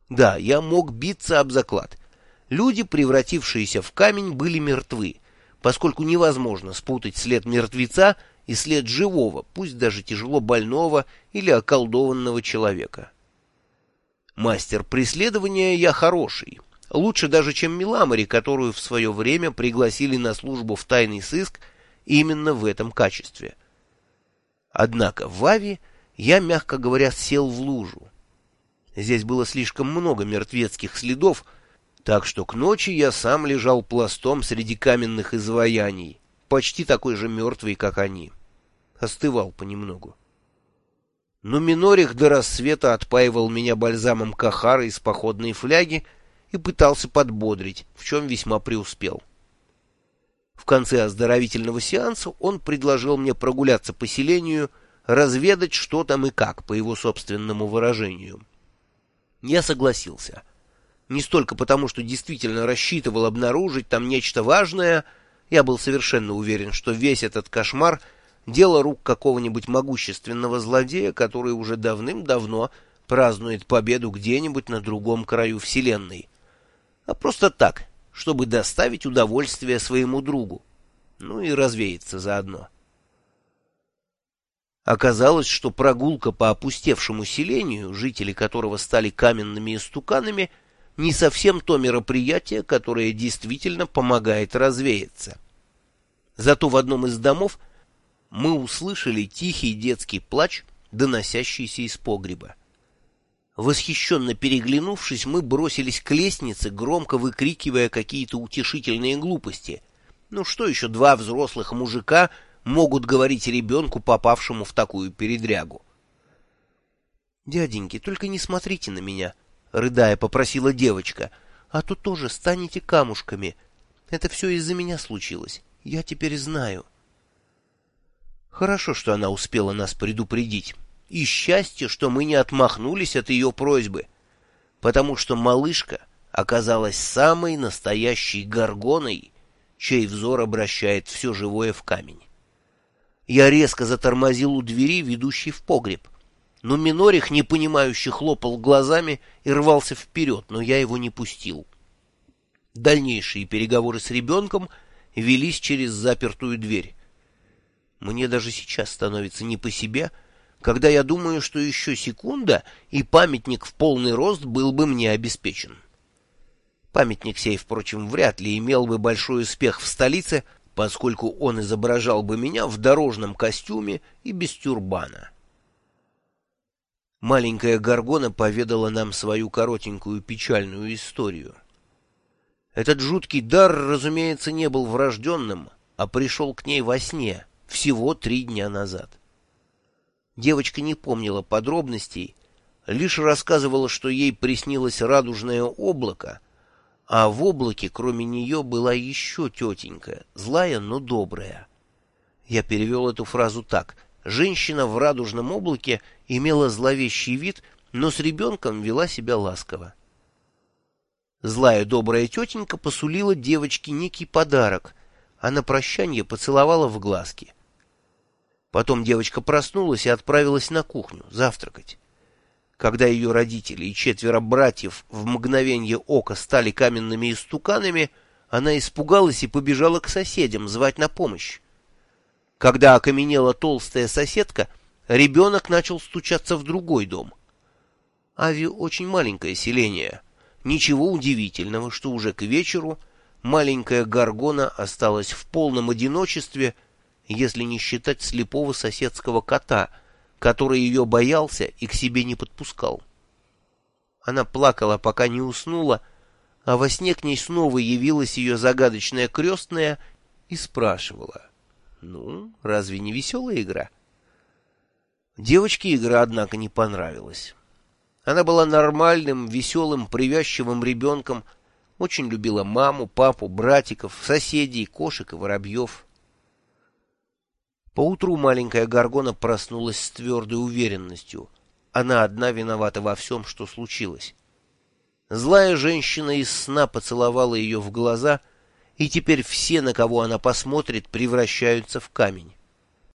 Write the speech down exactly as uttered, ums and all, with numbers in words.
Да, я мог биться об заклад. Люди, превратившиеся в камень, были мертвы, поскольку невозможно спутать след мертвеца и след живого, пусть даже тяжело больного или околдованного человека. Мастер преследования я хороший, лучше даже, чем Миламари, которую в свое время пригласили на службу в тайный сыск именно в этом качестве. Однако в Ави я, мягко говоря, сел в лужу. Здесь было слишком много мертвецких следов, так что к ночи я сам лежал пластом среди каменных изваяний, почти такой же мертвый, как они. Остывал понемногу. Но Минорих до рассвета отпаивал меня бальзамом Кахара из походной фляги и пытался подбодрить, в чем весьма преуспел. В конце оздоровительного сеанса он предложил мне прогуляться по селению, разведать, что там и как, по его собственному выражению. Я согласился. Не столько потому, что действительно рассчитывал обнаружить там нечто важное, я был совершенно уверен, что весь этот кошмар — дело рук какого-нибудь могущественного злодея, который уже давным-давно празднует победу где-нибудь на другом краю Вселенной. А просто так, чтобы доставить удовольствие своему другу. Ну и развеяться заодно. Оказалось, что прогулка по опустевшему селению, жители которого стали каменными истуканами, не совсем то мероприятие, которое действительно помогает развеяться. Зато в одном из домов мы услышали тихий детский плач, доносящийся из погреба. Восхищенно переглянувшись, мы бросились к лестнице, громко выкрикивая какие-то утешительные глупости. Ну что еще два взрослых мужика могут говорить ребенку, попавшему в такую передрягу? «Дяденьки, только не смотрите на меня», — рыдая попросила девочка, — «а то тоже станете камушками. Это все из-за меня случилось. Я теперь знаю». Хорошо, что она успела нас предупредить. И счастье, что мы не отмахнулись от ее просьбы, потому что малышка оказалась самой настоящей горгоной, чей взор обращает все живое в камень. Я резко затормозил у двери, ведущей в погреб, но Минорих, непонимающе, хлопал глазами и рвался вперед, но я его не пустил. Дальнейшие переговоры с ребенком велись через запертую дверь. Мне даже сейчас становится не по себе, когда я думаю, что еще секунда, и памятник в полный рост был бы мне обеспечен. Памятник сей, впрочем, вряд ли имел бы большой успех в столице, поскольку он изображал бы меня в дорожном костюме и без тюрбана. Маленькая Горгона поведала нам свою коротенькую печальную историю. Этот жуткий дар, разумеется, не был врожденным, а пришел к ней во сне, всего три дня назад. Девочка не помнила подробностей, лишь рассказывала, что ей приснилось радужное облако, а в облаке, кроме нее, была еще тетенька, злая, но добрая. Я перевел эту фразу так: женщина в радужном облаке имела зловещий вид, но с ребенком вела себя ласково. Злая добрая тетенька посулила девочке некий подарок, а на прощанье поцеловала в глазки. Потом девочка проснулась и отправилась на кухню завтракать. Когда ее родители и четверо братьев в мгновенье ока стали каменными истуканами, она испугалась и побежала к соседям звать на помощь. Когда окаменела толстая соседка, ребенок начал стучаться в другой дом. Ави очень маленькое селение. Ничего удивительного, что уже к вечеру маленькая Горгона осталась в полном одиночестве, если не считать слепого соседского кота, который ее боялся и к себе не подпускал. Она плакала, пока не уснула, а во сне к ней снова явилась ее загадочная крестная и спрашивала: «Ну, разве не веселая игра?» Девочке игра, однако, не понравилась. Она была нормальным, веселым, привязчивым ребенком, очень любила маму, папу, братиков, соседей, кошек и воробьев. Поутру маленькая Горгона проснулась с твердой уверенностью. Она одна виновата во всем, что случилось. Злая женщина из сна поцеловала ее в глаза, и теперь все, на кого она посмотрит, превращаются в камень.